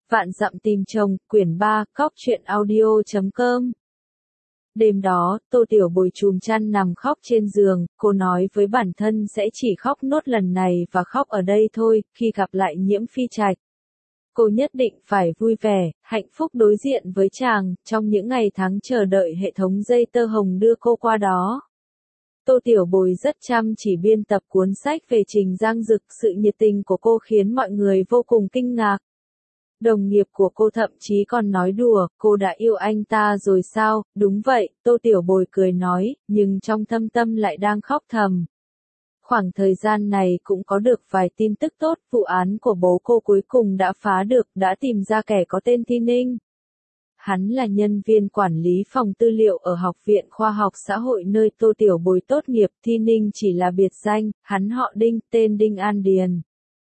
Vạn dặm tìm chồng, quyển 3, cóc truyện audio.com. Đêm đó, Tô Tiểu Bồi chùm chăn nằm khóc trên giường, cô nói với bản thân sẽ chỉ khóc nốt lần này và khóc ở đây thôi, khi gặp lại Nhiễm Phi Trạch. Cô nhất định phải vui vẻ, hạnh phúc đối diện với chàng, trong những ngày tháng chờ đợi hệ thống dây tơ hồng đưa cô qua đó. Tô Tiểu Bồi rất chăm chỉ biên tập cuốn sách về Trình Giang Dực, sự nhiệt tình của cô khiến mọi người vô cùng kinh ngạc. Đồng nghiệp của cô thậm chí còn nói đùa, cô đã yêu anh ta rồi sao? Đúng vậy, Tô Tiểu Bồi cười nói, nhưng trong thâm tâm lại đang khóc thầm. Khoảng thời gian này cũng có được vài tin tức tốt, vụ án của bố cô cuối cùng đã phá được, đã tìm ra kẻ có tên Thi Ninh. Hắn là nhân viên quản lý phòng tư liệu ở Học viện Khoa học Xã hội nơi Tô Tiểu Bồi tốt nghiệp. Thi Ninh chỉ là biệt danh, hắn họ Đinh, tên Đinh An Điền.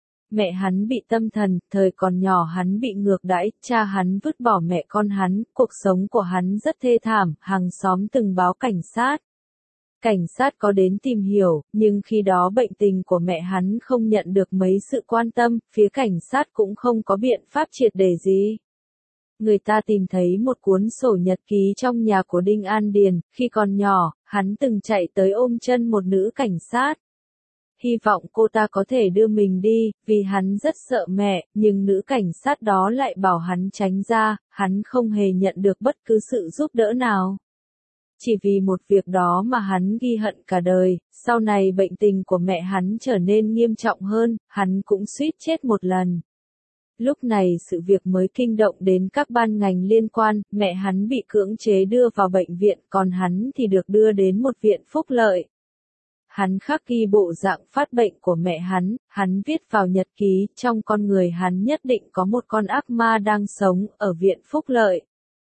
Mẹ hắn bị tâm thần, thời còn nhỏ hắn bị ngược đãi, cha hắn vứt bỏ mẹ con hắn, cuộc sống của hắn rất thê thảm, hàng xóm từng báo cảnh sát. Cảnh sát có đến tìm hiểu, nhưng khi đó bệnh tình của mẹ hắn không nhận được mấy sự quan tâm, phía cảnh sát cũng không có biện pháp triệt để gì. Người ta tìm thấy một cuốn sổ nhật ký trong nhà của Đinh An Điền, khi còn nhỏ, hắn từng chạy tới ôm chân một nữ cảnh sát. Hy vọng cô ta có thể đưa mình đi, vì hắn rất sợ mẹ, nhưng nữ cảnh sát đó lại bảo hắn tránh ra, hắn không hề nhận được bất cứ sự giúp đỡ nào. Chỉ vì một việc đó mà hắn ghi hận cả đời, sau này bệnh tình của mẹ hắn trở nên nghiêm trọng hơn, hắn cũng suýt chết một lần. Lúc này sự việc mới kinh động đến các ban ngành liên quan, mẹ hắn bị cưỡng chế đưa vào bệnh viện, còn hắn thì được đưa đến một viện phúc lợi. Hắn khắc ghi bộ dạng phát bệnh của mẹ hắn viết vào nhật ký, trong con người hắn nhất định có một con ác ma đang sống ở viện phúc lợi.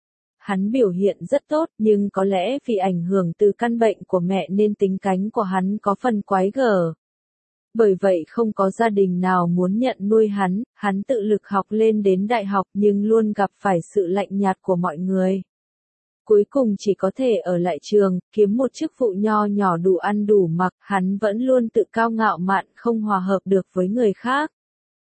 Hắn biểu hiện rất tốt, nhưng có lẽ vì ảnh hưởng từ căn bệnh của mẹ nên tính cánh của hắn có phần quái gở. Bởi vậy không có gia đình nào muốn nhận nuôi hắn tự lực học lên đến đại học nhưng luôn gặp phải sự lạnh nhạt của mọi người. Cuối cùng chỉ có thể ở lại trường, kiếm một chức vụ nho nhỏ đủ ăn đủ mặc, hắn vẫn luôn tự cao ngạo mạn, không hòa hợp được với người khác.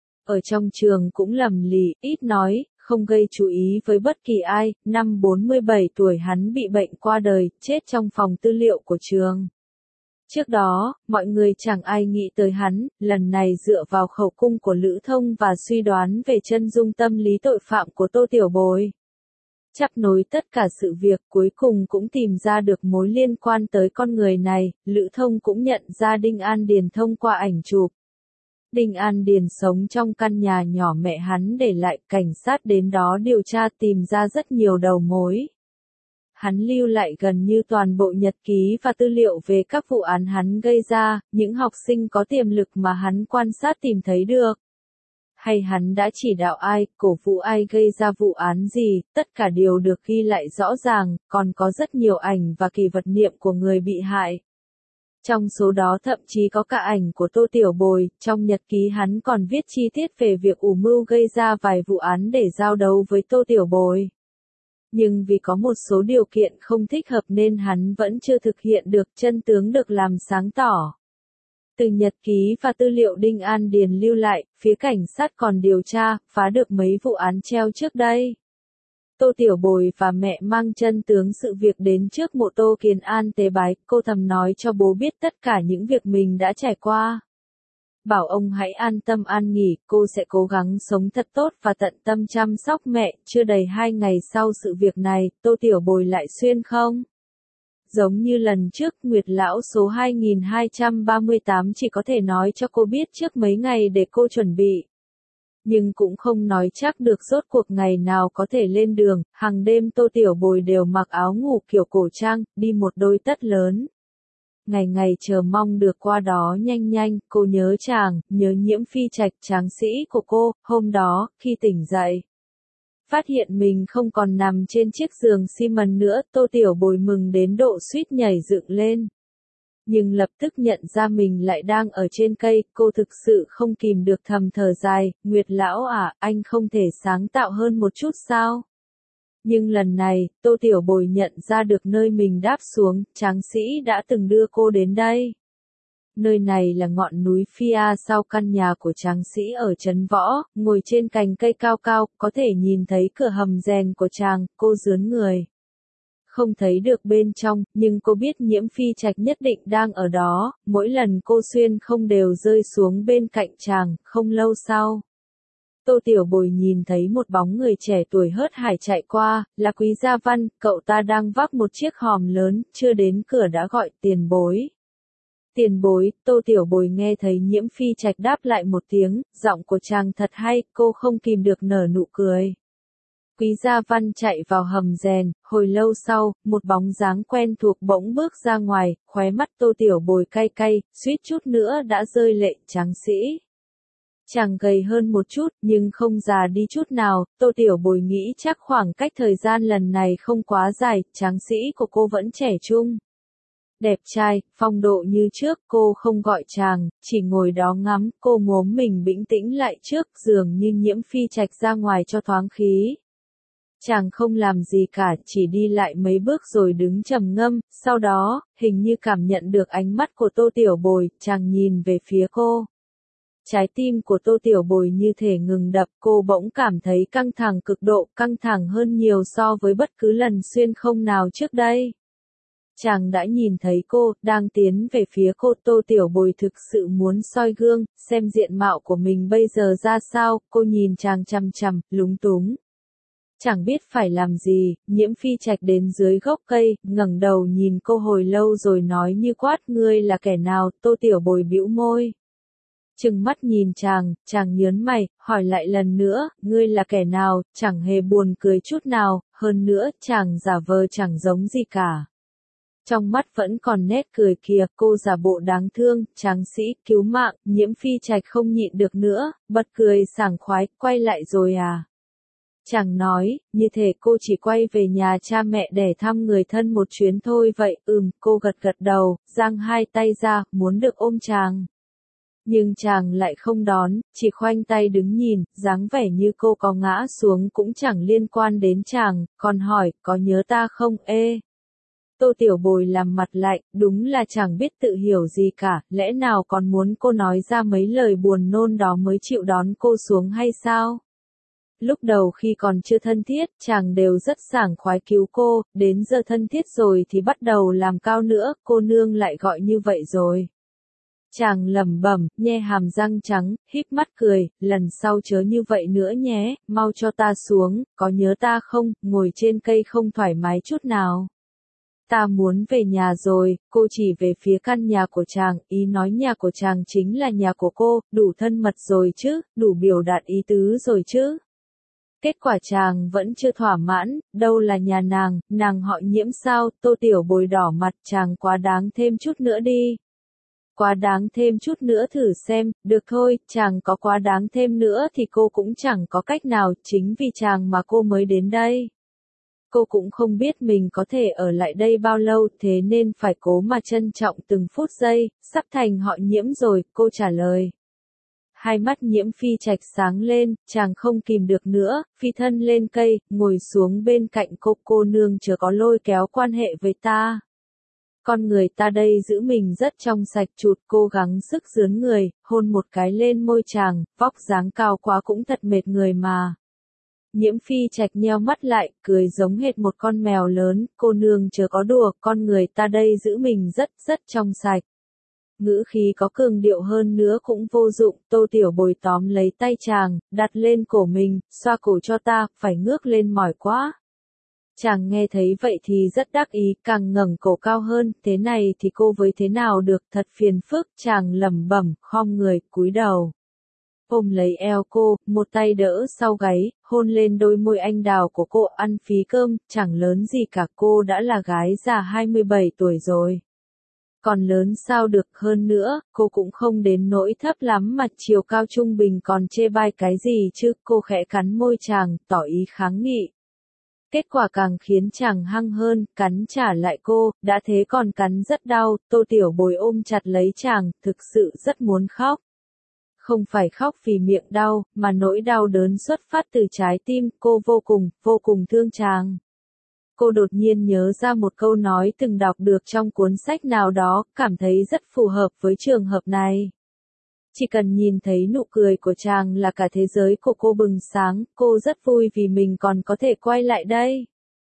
Ở trong trường cũng lầm lì, ít nói, không gây chú ý với bất kỳ ai. Năm 47 tuổi hắn bị bệnh qua đời, chết trong phòng tư liệu của trường. Trước đó, mọi người chẳng ai nghĩ tới hắn, lần này dựa vào khẩu cung của Lữ Thông và suy đoán về chân dung tâm lý tội phạm của Tô Tiểu Bồi. Chắp nối tất cả sự việc, cuối cùng cũng tìm ra được mối liên quan tới con người này. Lữ Thông cũng nhận ra Đinh An Điền thông qua ảnh chụp. Đinh An Điền sống trong căn nhà nhỏ mẹ hắn để lại, cảnh sát đến đó điều tra tìm ra rất nhiều đầu mối. Hắn lưu lại gần như toàn bộ nhật ký và tư liệu về các vụ án hắn gây ra, những học sinh có tiềm lực mà hắn quan sát tìm thấy được. Hay hắn đã chỉ đạo ai, cổ vũ ai gây ra vụ án gì, tất cả đều được ghi lại rõ ràng, còn có rất nhiều ảnh và kỷ vật niệm của người bị hại. Trong số đó thậm chí có cả ảnh của Tô Tiểu Bồi, trong nhật ký hắn còn viết chi tiết về việc ủ mưu gây ra vài vụ án để giao đấu với Tô Tiểu Bồi. Nhưng vì có một số điều kiện không thích hợp nên hắn vẫn chưa thực hiện được, chân tướng được làm sáng tỏ. Từ nhật ký và tư liệu Đinh An Điền lưu lại, phía cảnh sát còn điều tra, phá được mấy vụ án treo trước đây. Tô Tiểu Bồi và mẹ mang chân tướng sự việc đến trước mộ Tô Kiến An tế bái, cô thầm nói cho bố biết tất cả những việc mình đã trải qua. Bảo ông hãy an tâm an nghỉ, cô sẽ cố gắng sống thật tốt và tận tâm chăm sóc mẹ. Chưa đầy 2 ngày sau sự việc này, Tô Tiểu Bồi lại xuyên không? Giống như lần trước, Nguyệt Lão số 2238 chỉ có thể nói cho cô biết trước mấy ngày để cô chuẩn bị. Nhưng cũng không nói chắc được rốt cuộc ngày nào có thể lên đường. Hàng đêm Tô Tiểu Bồi đều mặc áo ngủ kiểu cổ trang, đi một đôi tất lớn. Ngày ngày chờ mong được qua đó nhanh nhanh, cô nhớ chàng, nhớ Nhiễm Phi Trạch, tráng sĩ của cô. Hôm đó, khi tỉnh dậy, phát hiện mình không còn nằm trên chiếc giường xi măng nữa, Tô Tiểu Bồi mừng đến độ suýt nhảy dựng lên. Nhưng lập tức nhận ra mình lại đang ở trên cây, cô thực sự không kìm được thầm thở dài, Nguyệt Lão à, anh không thể sáng tạo hơn một chút sao? Nhưng lần này, Tô Tiểu Bồi nhận ra được nơi mình đáp xuống, tráng sĩ đã từng đưa cô đến đây. Nơi này là ngọn núi Phia sau căn nhà của tráng sĩ ở trấn Võ, ngồi trên cành cây cao cao, có thể nhìn thấy cửa hầm rèn của chàng, cô rướn người. Không thấy được bên trong, nhưng cô biết Nhiễm Phi Trạch nhất định đang ở đó, mỗi lần cô xuyên không đều rơi xuống bên cạnh chàng, không lâu sau. Tô Tiểu Bồi nhìn thấy một bóng người trẻ tuổi hớt hải chạy qua, là Quý Gia Văn, cậu ta đang vác một chiếc hòm lớn, chưa đến cửa đã gọi tiền bối. Tiền bối, Tô Tiểu Bồi nghe thấy Nhiễm Phi Trạch đáp lại một tiếng, giọng của chàng thật hay, cô không kìm được nở nụ cười. Quý Gia Văn chạy vào hầm rèn, hồi lâu sau, một bóng dáng quen thuộc bỗng bước ra ngoài, khóe mắt Tô Tiểu Bồi cay cay, suýt chút nữa đã rơi lệ. Tráng sĩ. Chàng gầy hơn một chút, nhưng không già đi chút nào, Tô Tiểu Bồi nghĩ chắc khoảng cách thời gian lần này không quá dài, tráng sĩ của cô vẫn trẻ trung. Đẹp trai, phong độ như trước, cô không gọi chàng, chỉ ngồi đó ngắm, cô mốm mình bình tĩnh lại trước giường như Nhiễm Phi Trạch ra ngoài cho thoáng khí. Chàng không làm gì cả, chỉ đi lại mấy bước rồi đứng trầm ngâm, sau đó, hình như cảm nhận được ánh mắt của Tô Tiểu Bồi, chàng nhìn về phía cô. Trái tim của Tô Tiểu Bồi như thể ngừng đập, cô bỗng cảm thấy căng thẳng cực độ, căng thẳng hơn nhiều so với bất cứ lần xuyên không nào trước đây. Chàng đã nhìn thấy cô, đang tiến về phía cô. Tô Tiểu Bồi thực sự muốn soi gương, xem diện mạo của mình bây giờ ra sao, cô nhìn chàng chằm chằm, lúng túng. Chẳng biết phải làm gì, Nhiễm Phi Trạch đến dưới gốc cây, ngẩng đầu nhìn cô hồi lâu rồi nói như quát, ngươi là kẻ nào? Tô Tiểu Bồi bĩu môi. Trừng mắt nhìn chàng nhớn mày, hỏi lại lần nữa, ngươi là kẻ nào? Chẳng hề buồn cười chút nào, hơn nữa, chàng giả vờ chẳng giống gì cả. Trong mắt vẫn còn nét cười kìa, cô giả bộ đáng thương, tráng sĩ, cứu mạng. Nhiễm Phi Trạch không nhịn được nữa, bật cười sảng khoái, quay lại rồi à? Chàng nói, như thể cô chỉ quay về nhà cha mẹ để thăm người thân một chuyến thôi vậy. Cô gật gật đầu, giang hai tay ra, muốn được ôm chàng. Nhưng chàng lại không đón, chỉ khoanh tay đứng nhìn, dáng vẻ như cô có ngã xuống cũng chẳng liên quan đến chàng, còn hỏi, có nhớ ta không? Tô Tiểu Bồi làm mặt lạnh, đúng là chẳng biết tự hiểu gì cả, lẽ nào còn muốn cô nói ra mấy lời buồn nôn đó mới chịu đón cô xuống hay sao? Lúc đầu khi còn chưa thân thiết, chàng đều rất sảng khoái cứu cô, đến giờ thân thiết rồi thì bắt đầu làm cao nữa, cô nương lại gọi như vậy rồi. Chàng lẩm bẩm, nhe hàm răng trắng, híp mắt cười, lần sau chớ như vậy nữa nhé, mau cho ta xuống, có nhớ ta không, ngồi trên cây không thoải mái chút nào. Ta muốn về nhà rồi, cô chỉ về phía căn nhà của chàng, ý nói nhà của chàng chính là nhà của cô, đủ thân mật rồi chứ, đủ biểu đạt ý tứ rồi chứ. Kết quả chàng vẫn chưa thỏa mãn, đâu là nhà nàng họ Nhiễm sao? Tô Tiểu Bồi đỏ mặt, chàng quá đáng thêm chút nữa đi. Quá đáng thêm chút nữa thử xem, được thôi, chàng có quá đáng thêm nữa thì cô cũng chẳng có cách nào, chính vì chàng mà cô mới đến đây. Cô cũng không biết mình có thể ở lại đây bao lâu, thế nên phải cố mà trân trọng từng phút giây. Sắp thành họ Nhiễm rồi, cô trả lời. Hai mắt Nhiễm Phi Trạch sáng lên, chàng không kìm được nữa, phi thân lên cây, ngồi xuống bên cạnh cô nương chớ có lôi kéo quan hệ với ta. Con người ta đây giữ mình rất trong sạch, chụt cố gắng sức rướn người, hôn một cái lên môi chàng, vóc dáng cao quá cũng thật mệt người mà. Nhiễm Phi Trạch nheo mắt lại, cười giống hệt một con mèo lớn, cô nương chớ có đùa, con người ta đây giữ mình rất trong sạch. Ngữ khí có cường điệu hơn nữa cũng vô dụng, Tô Tiểu Bồi tóm lấy tay chàng, đặt lên cổ mình, xoa cổ cho ta, phải ngước lên mỏi quá. Chàng nghe thấy vậy thì rất đắc ý, càng ngẩng cổ cao hơn, thế này thì cô với thế nào được, thật phiền phức, chàng lẩm bẩm, khom người, cúi đầu. Ôm lấy eo cô, một tay đỡ sau gáy, hôn lên đôi môi anh đào của cô, ăn phí cơm, chẳng lớn gì cả, cô đã là gái già 27 tuổi rồi. Còn lớn sao được, hơn nữa, cô cũng không đến nỗi thấp lắm mà chiều cao trung bình còn chê bai cái gì chứ, cô khẽ cắn môi chàng, tỏ ý kháng nghị. Kết quả càng khiến chàng hăng hơn, cắn trả lại cô, đã thế còn cắn rất đau, Tô Tiểu Bồi ôm chặt lấy chàng, thực sự rất muốn khóc. Không phải khóc vì miệng đau, mà nỗi đau đớn xuất phát từ trái tim, cô vô cùng thương chàng. Cô đột nhiên nhớ ra một câu nói từng đọc được trong cuốn sách nào đó, cảm thấy rất phù hợp với trường hợp này. Chỉ cần nhìn thấy nụ cười của chàng là cả thế giới của cô bừng sáng, cô rất vui vì mình còn có thể quay lại đây.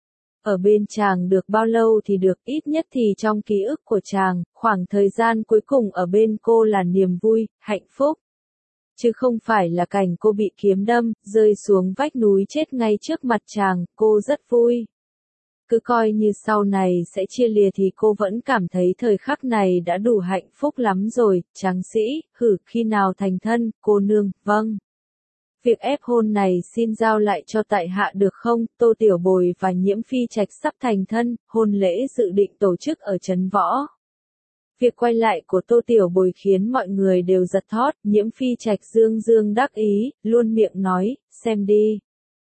Ở bên chàng được bao lâu thì được, ít nhất thì trong ký ức của chàng, khoảng thời gian cuối cùng ở bên cô là niềm vui, hạnh phúc. Chứ không phải là cảnh cô bị kiếm đâm, rơi xuống vách núi chết ngay trước mặt chàng, cô rất vui. Cứ coi như sau này sẽ chia lìa thì cô vẫn cảm thấy thời khắc này đã đủ hạnh phúc lắm rồi, tráng sĩ, khi nào thành thân, cô nương, vâng. Việc ép hôn này xin giao lại cho tại hạ được không, Tô Tiểu Bồi và Nhiễm Phi Trạch sắp thành thân, hôn lễ dự định tổ chức ở Trấn Võ. Việc quay lại của Tô Tiểu Bồi khiến mọi người đều giật thót, Nhiễm Phi Trạch dương dương đắc ý, luôn miệng nói, xem đi.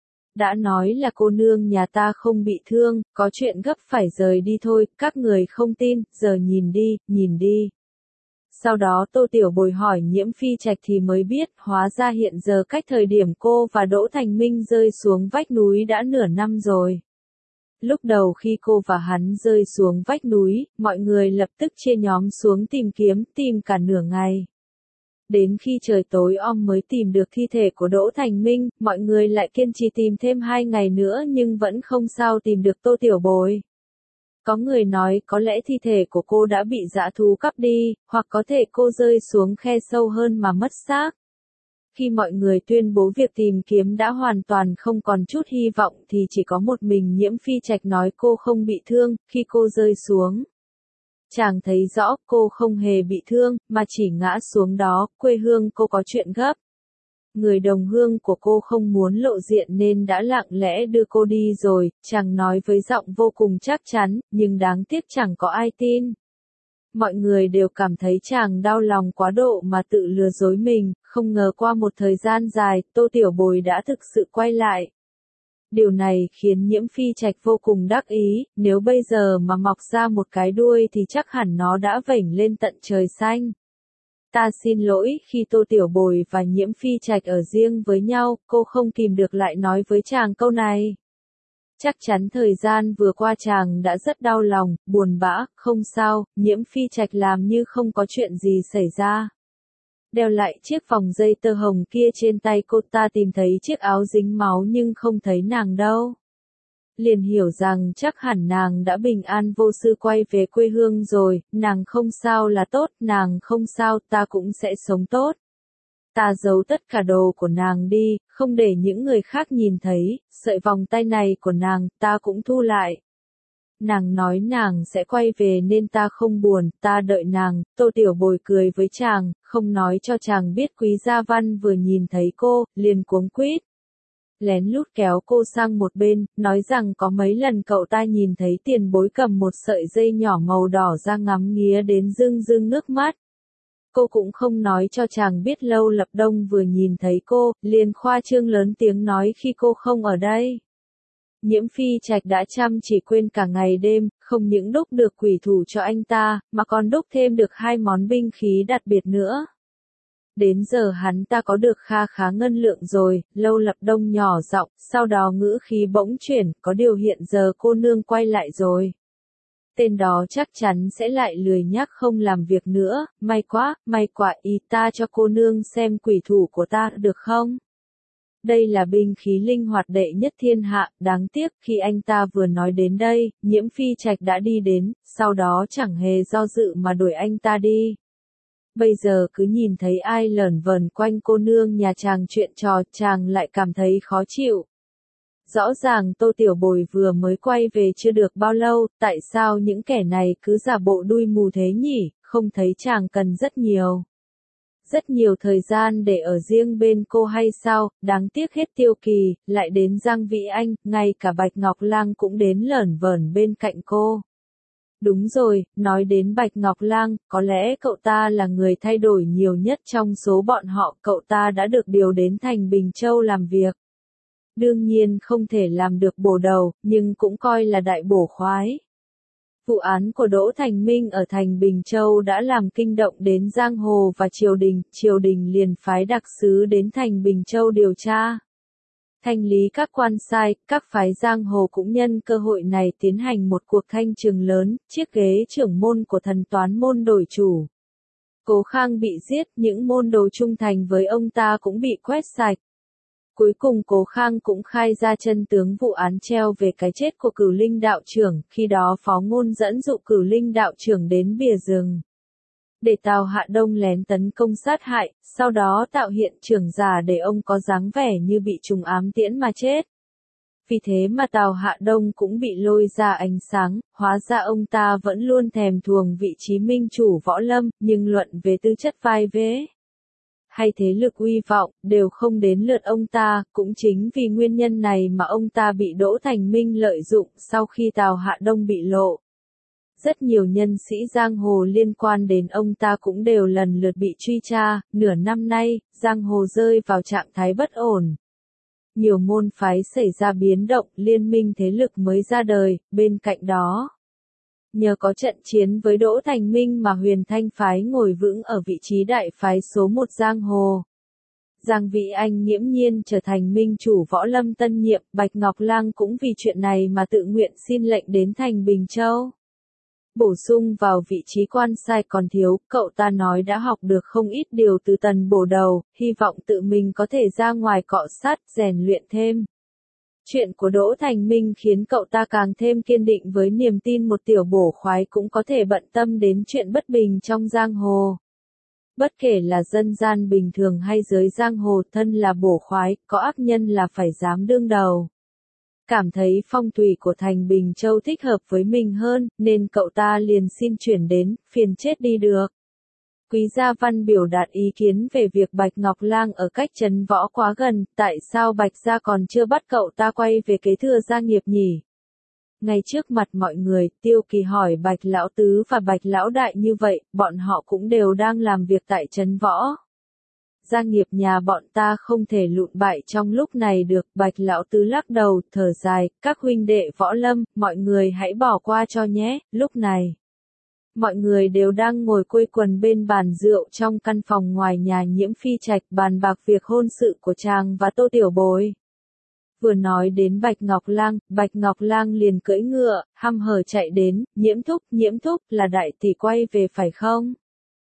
Đã nói là cô nương nhà ta không bị thương, có chuyện gấp phải rời đi thôi, các người không tin, giờ nhìn đi, nhìn đi. Sau đó Tô Tiểu Bồi hỏi Nhiễm Phi Trạch thì mới biết, hóa ra hiện giờ cách thời điểm cô và Đỗ Thành Minh rơi xuống vách núi đã nửa năm rồi. Lúc đầu khi cô và hắn rơi xuống vách núi, mọi người lập tức chia nhóm xuống tìm kiếm, tìm cả nửa ngày. Đến khi trời tối om mới tìm được thi thể của Đỗ Thành Minh, mọi người lại kiên trì tìm thêm 2 ngày nữa nhưng vẫn không sao tìm được Tô Tiểu Bồi. Có người nói có lẽ thi thể của cô đã bị dã thú cắp đi, hoặc có thể cô rơi xuống khe sâu hơn mà mất xác. Khi mọi người tuyên bố việc tìm kiếm đã hoàn toàn không còn chút hy vọng thì chỉ có một mình Nhiễm Phi Trạch nói cô không bị thương, khi cô rơi xuống. Chàng thấy rõ cô không hề bị thương, mà chỉ ngã xuống đó, quê hương cô có chuyện gấp. Người đồng hương của cô không muốn lộ diện nên đã lặng lẽ đưa cô đi rồi, chàng nói với giọng vô cùng chắc chắn, nhưng đáng tiếc chẳng có ai tin. Mọi người đều cảm thấy chàng đau lòng quá độ mà tự lừa dối mình, không ngờ qua một thời gian dài, Tô Tiểu Bồi đã thực sự quay lại. Điều này khiến Nhiễm Phi Trạch vô cùng đắc ý, nếu bây giờ mà mọc ra một cái đuôi thì chắc hẳn nó đã vểnh lên tận trời xanh. Ta xin lỗi, khi Tô Tiểu Bồi và Nhiễm Phi Trạch ở riêng với nhau, cô không kìm được lại nói với chàng câu này. Chắc chắn thời gian vừa qua chàng đã rất đau lòng, buồn bã, không sao, Nhiễm Phi Trạch làm như không có chuyện gì xảy ra. Đeo lại chiếc vòng dây tơ hồng kia trên tay cô, ta tìm thấy chiếc áo dính máu nhưng không thấy nàng đâu. Liền hiểu rằng chắc hẳn nàng đã bình an vô sự quay về quê hương rồi, nàng không sao là tốt, nàng không sao, ta cũng sẽ sống tốt. Ta giấu tất cả đồ của nàng đi, không để những người khác nhìn thấy, sợi vòng tay này của nàng, ta cũng thu lại. Nàng nói nàng sẽ quay về nên ta không buồn, ta đợi nàng. Tô Tiểu Bồi cười với chàng, không nói cho chàng biết Quý Gia Văn vừa nhìn thấy cô, liền cuống quýt. Lén lút kéo cô sang một bên, nói rằng có mấy lần cậu ta nhìn thấy tiền bối cầm một sợi dây nhỏ màu đỏ ra ngắm nghía đến rưng rưng nước mắt. Cô cũng không nói cho chàng biết Lâu Lập Đông vừa nhìn thấy cô, liền khoa trương lớn tiếng nói khi cô không ở đây. Nhiễm Phi Trạch đã chăm chỉ quên cả ngày đêm, không những đúc được quỷ thủ cho anh ta, mà còn đúc thêm được 2 món binh khí đặc biệt nữa. Đến giờ hắn ta có được kha khá ngân lượng rồi, Lâu Lập Đông nhỏ giọng, sau đó ngữ khí bỗng chuyển, có điều hiện giờ cô nương quay lại rồi. Tên đó chắc chắn sẽ lại lười nhác không làm việc nữa, may quá, ý ta cho cô nương xem quỷ thủ của ta được không? Đây là binh khí linh hoạt đệ nhất thiên hạ, đáng tiếc khi anh ta vừa nói đến đây, Nhiễm Phi Trạch đã đi đến, sau đó chẳng hề do dự mà đuổi anh ta đi. Bây giờ cứ nhìn thấy ai lởn vởn quanh cô nương nhà chàng chuyện trò, chàng lại cảm thấy khó chịu. Rõ ràng Tô Tiểu Bồi vừa mới quay về chưa được bao lâu, tại sao những kẻ này cứ giả bộ đuôi mù thế nhỉ, không thấy chàng cần rất nhiều thời gian để ở riêng bên cô hay sao, đáng tiếc hết Tiêu Kỳ, lại đến Giang Vĩ Anh, ngay cả Bạch Ngọc Lang cũng đến lởn vởn bên cạnh cô. Đúng rồi, nói đến Bạch Ngọc Lang, có lẽ cậu ta là người thay đổi nhiều nhất trong số bọn họ, cậu ta đã được điều đến thành Bình Châu làm việc. Đương nhiên không thể làm được bổ đầu, nhưng cũng coi là đại bổ khoái. Vụ án của Đỗ Thành Minh ở thành Bình Châu đã làm kinh động đến giang hồ và triều đình liền phái đặc sứ đến thành Bình Châu điều tra. Thanh lý các quan sai, các phái giang hồ cũng nhân cơ hội này tiến hành một cuộc thanh trừng lớn, chiếc ghế trưởng môn của thần toán môn đổi chủ. Cố Khang bị giết, những môn đồ trung thành với ông ta cũng bị quét sạch. Cuối cùng Cố Khang cũng khai ra chân tướng vụ án treo về cái chết của Cửu Linh đạo trưởng, khi đó Phó Ngôn dẫn dụ Cửu Linh đạo trưởng đến bìa rừng. Để Tào Hạ Đông lén tấn công sát hại, sau đó tạo hiện trưởng giả để ông có dáng vẻ như bị trùng ám tiễn mà chết. Vì thế mà Tào Hạ Đông cũng bị lôi ra ánh sáng, hóa ra ông ta vẫn luôn thèm thuồng vị trí minh chủ võ lâm, nhưng luận về tư chất vai vế hay thế lực uy vọng, đều không đến lượt ông ta, cũng chính vì nguyên nhân này mà ông ta bị Đỗ Thành Minh lợi dụng sau khi Tào Hạ Đông bị lộ. Rất nhiều nhân sĩ giang hồ liên quan đến ông ta cũng đều lần lượt bị truy tra, nửa năm nay, giang hồ rơi vào trạng thái bất ổn. Nhiều môn phái xảy ra biến động, liên minh thế lực mới ra đời, bên cạnh đó. Nhờ có trận chiến với Đỗ Thành Minh mà Huyền Thanh phái ngồi vững ở vị trí đại phái số 1 giang hồ. Giang Vĩ Anh nghiễm nhiên trở thành minh chủ võ lâm tân nhiệm, Bạch Ngọc Lang cũng vì chuyện này mà tự nguyện xin lệnh đến thành Bình Châu. Bổ sung vào vị trí quan sai còn thiếu, cậu ta nói đã học được không ít điều từ Tần Bổ Đầu, hy vọng tự mình có thể ra ngoài cọ sát, rèn luyện thêm. Chuyện của Đỗ Thành Minh khiến cậu ta càng thêm kiên định với niềm tin một tiểu bổ khoái cũng có thể bận tâm đến chuyện bất bình trong giang hồ. Bất kể là dân gian bình thường hay giới giang hồ, thân là bổ khoái, có ác nhân là phải dám đương đầu. Cảm thấy phong thủy của thành Bình Châu thích hợp với mình hơn, nên cậu ta liền xin chuyển đến, phiền chết đi được. Quý Gia Văn biểu đạt ý kiến về việc Bạch Ngọc Lang ở cách trấn võ quá gần, tại sao Bạch Gia còn chưa bắt cậu ta quay về kế thừa gia nghiệp nhỉ? Ngay trước mặt mọi người, Tiêu Kỳ hỏi Bạch Lão Tứ và Bạch Lão Đại như vậy, bọn họ cũng đều đang làm việc tại trấn võ. Gia nghiệp nhà bọn ta không thể lụn bại trong lúc này được, Bạch Lão Tứ lắc đầu, thở dài, các huynh đệ võ lâm, mọi người hãy bỏ qua cho nhé, lúc này. Mọi người đều đang ngồi quây quần bên bàn rượu trong căn phòng ngoài nhà Nhiễm Phi Trạch bàn bạc việc hôn sự của chàng và Tô Tiểu Bối. Vừa nói đến Bạch Ngọc Lang liền cưỡi ngựa, hăm hở chạy đến, Nhiễm Thúc là đại tỷ quay về phải không?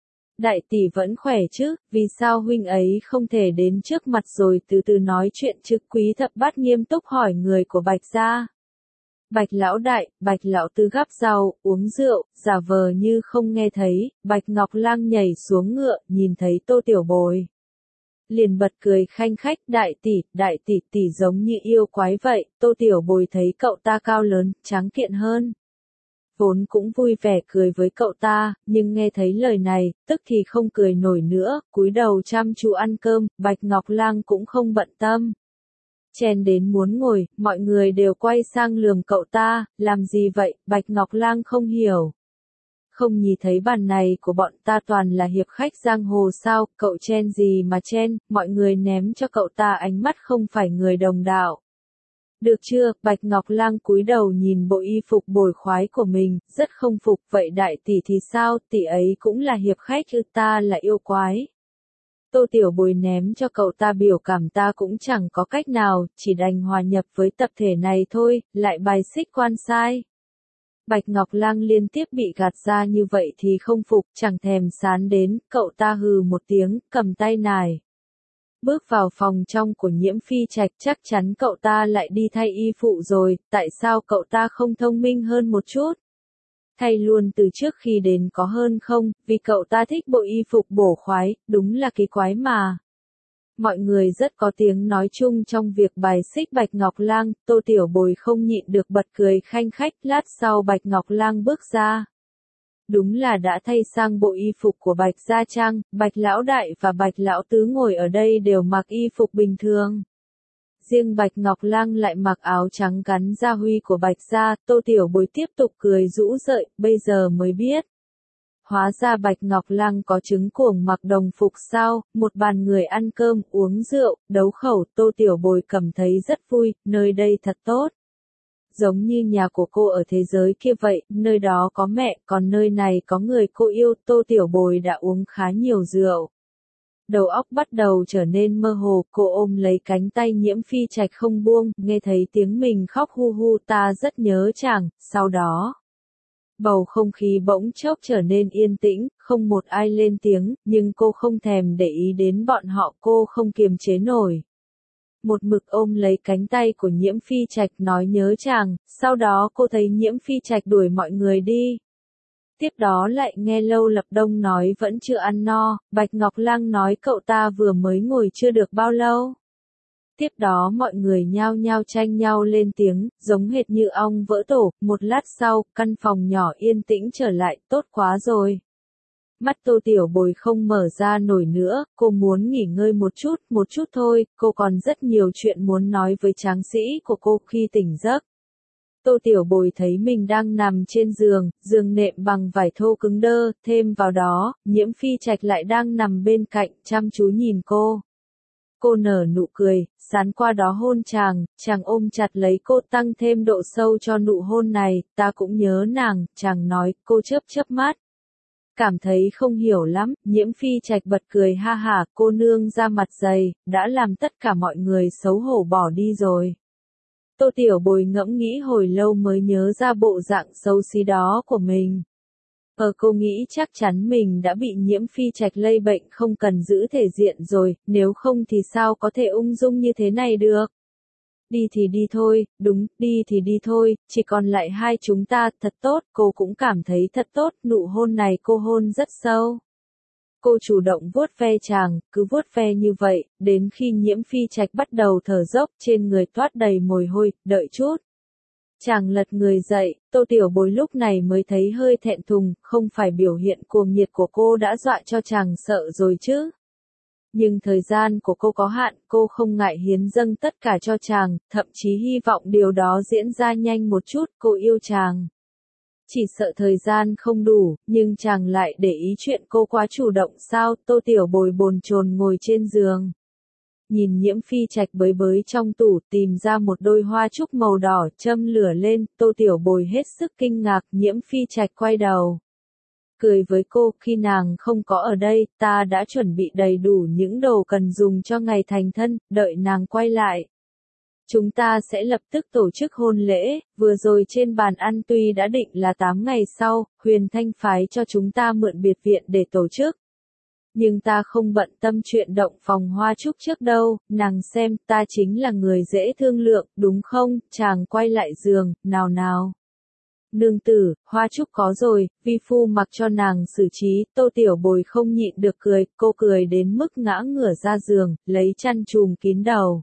Đại tỷ vẫn khỏe chứ, vì sao huynh ấy không thể đến trước mặt rồi từ từ nói chuyện chứ? Quý Thập Bát nghiêm túc hỏi người của Bạch Gia. Bạch Lão Đại, Bạch Lão Tứ gắp rau, uống rượu, giả vờ như không nghe thấy, Bạch Ngọc Lang nhảy xuống ngựa, nhìn thấy Tô Tiểu Bối. Liền bật cười khanh khách, đại tỷ giống như yêu quái vậy, Tô Tiểu Bối thấy cậu ta cao lớn, tráng kiện hơn. Vốn cũng vui vẻ cười với cậu ta, nhưng nghe thấy lời này, tức thì không cười nổi nữa, cúi đầu chăm chú ăn cơm, Bạch Ngọc Lang cũng không bận tâm. Chen đến muốn ngồi, mọi người đều quay sang lườm cậu ta, làm gì vậy, Bạch Ngọc Lang không hiểu. Không nhìn thấy bàn này của bọn ta toàn là hiệp khách giang hồ sao, cậu chen gì mà chen, mọi người ném cho cậu ta ánh mắt không phải người đồng đạo. Được chưa, Bạch Ngọc Lang cúi đầu nhìn bộ y phục bồi khoái của mình, rất không phục, vậy đại tỷ thì sao, tỷ ấy cũng là hiệp khách chứ, ta là yêu quái. Tô Tiểu Bối ném cho cậu ta biểu cảm, ta cũng chẳng có cách nào, chỉ đành hòa nhập với tập thể này thôi, lại bài xích quan sai. Bạch Ngọc Lang liên tiếp bị gạt ra như vậy thì không phục, chẳng thèm sán đến, cậu ta hừ một tiếng, cầm tay nài. Bước vào phòng trong của Nhiễm Phi Trạch, chắc chắn cậu ta lại đi thay y phụ rồi, tại sao cậu ta không thông minh hơn một chút? Thay luôn từ trước khi đến có hơn không, vì cậu ta thích bộ y phục bổ khoái, đúng là kỳ quái mà. Mọi người rất có tiếng nói chung trong việc bài xích Bạch Ngọc Lang, Tô Tiểu Bối không nhịn được bật cười khanh khách, lát sau Bạch Ngọc Lang bước ra. Đúng là đã thay sang bộ y phục của Bạch Gia Trang, Bạch Lão Đại và Bạch Lão Tứ ngồi ở đây đều mặc y phục bình thường. Riêng Bạch Ngọc Lang lại mặc áo trắng gắn gia huy của Bạch Gia, Tô Tiểu Bối tiếp tục cười rũ rượi, bây giờ mới biết. Hóa ra Bạch Ngọc Lang có trứng cuồng mặc đồng phục sao, một bàn người ăn cơm, uống rượu, đấu khẩu, Tô Tiểu Bối cảm thấy rất vui, nơi đây thật tốt. Giống như nhà của cô ở thế giới kia vậy, nơi đó có mẹ, còn nơi này có người cô yêu, Tô Tiểu Bối đã uống khá nhiều rượu. Đầu óc bắt đầu trở nên mơ hồ, cô ôm lấy cánh tay Nhiễm Phi Trạch không buông, nghe thấy tiếng mình khóc hu hu, ta rất nhớ chàng, sau đó. Bầu không khí bỗng chốc trở nên yên tĩnh, không một ai lên tiếng, nhưng cô không thèm để ý đến bọn họ, cô không kiềm chế nổi. Một mực ôm lấy cánh tay của Nhiễm Phi Trạch nói nhớ chàng, sau đó cô thấy Nhiễm Phi Trạch đuổi mọi người đi. Tiếp đó lại nghe Lâu Lập Đông nói vẫn chưa ăn no, Bạch Ngọc Lang nói cậu ta vừa mới ngồi chưa được bao lâu. Tiếp đó mọi người nhao nhao tranh nhau lên tiếng, giống hệt như ong vỡ tổ, một lát sau, căn phòng nhỏ yên tĩnh trở lại, tốt quá rồi. Mắt Tô Tiểu Bồi không mở ra nổi nữa, cô muốn nghỉ ngơi một chút thôi, cô còn rất nhiều chuyện muốn nói với tráng sĩ của cô khi tỉnh giấc. Tô Tiểu Bồi thấy mình đang nằm trên giường, giường nệm bằng vải thô cứng đơ, thêm vào đó, Nhiễm Phi Trạch lại đang nằm bên cạnh, chăm chú nhìn cô. Cô nở nụ cười, sán qua đó hôn chàng, chàng ôm chặt lấy cô tăng thêm độ sâu cho nụ hôn này, ta cũng nhớ nàng, chàng nói, cô chớp chớp mắt. Cảm thấy không hiểu lắm, Nhiễm Phi Trạch bật cười ha hả, cô nương ra mặt dày, đã làm tất cả mọi người xấu hổ bỏ đi rồi. Tô Tiểu Bồi ngẫm nghĩ hồi lâu mới nhớ ra bộ dạng xấu xí đó của mình. Cô nghĩ chắc chắn mình đã bị Nhiễm Phi Trạch lây bệnh không cần giữ thể diện rồi, nếu không thì sao có thể ung dung như thế này được. Đi thì đi thôi, đúng, đi thì đi thôi, chỉ còn lại hai chúng ta, thật tốt, cô cũng cảm thấy thật tốt, nụ hôn này cô hôn rất sâu. Cô chủ động vuốt ve chàng, cứ vuốt ve như vậy, đến khi Nhiễm Phi Trạch bắt đầu thở dốc, trên người toát đầy mồ hôi, đợi chút. Chàng lật người dậy, Tô Tiểu Bồi lúc này mới thấy hơi thẹn thùng, không phải biểu hiện cuồng nhiệt của cô đã dọa cho chàng sợ rồi chứ. Nhưng thời gian của cô có hạn, cô không ngại hiến dâng tất cả cho chàng, thậm chí hy vọng điều đó diễn ra nhanh một chút, cô yêu chàng. Chỉ sợ thời gian không đủ, nhưng chàng lại để ý chuyện cô quá chủ động sao, Tô Tiểu Bồi bồn chồn ngồi trên giường. Nhìn Nhiễm Phi Trạch bới bới trong tủ tìm ra một đôi hoa trúc màu đỏ châm lửa lên, Tô Tiểu Bồi hết sức kinh ngạc, Nhiễm Phi Trạch quay đầu. Cười với cô, khi nàng không có ở đây, ta đã chuẩn bị đầy đủ những đồ cần dùng cho ngày thành thân, đợi nàng quay lại. Chúng ta sẽ lập tức tổ chức hôn lễ, vừa rồi trên bàn ăn tuy đã định là 8 ngày sau, Huyền Thanh phái cho chúng ta mượn biệt viện để tổ chức. Nhưng ta không bận tâm chuyện động phòng hoa trúc trước đâu, nàng xem, ta chính là người dễ thương lượng, đúng không, chàng quay lại giường, nào nào. Nương tử, hoa trúc có rồi, vi phu mặc cho nàng xử trí, Tô Tiểu Bồi không nhịn được cười, cô cười đến mức ngã ngửa ra giường, lấy chăn trùm kín đầu.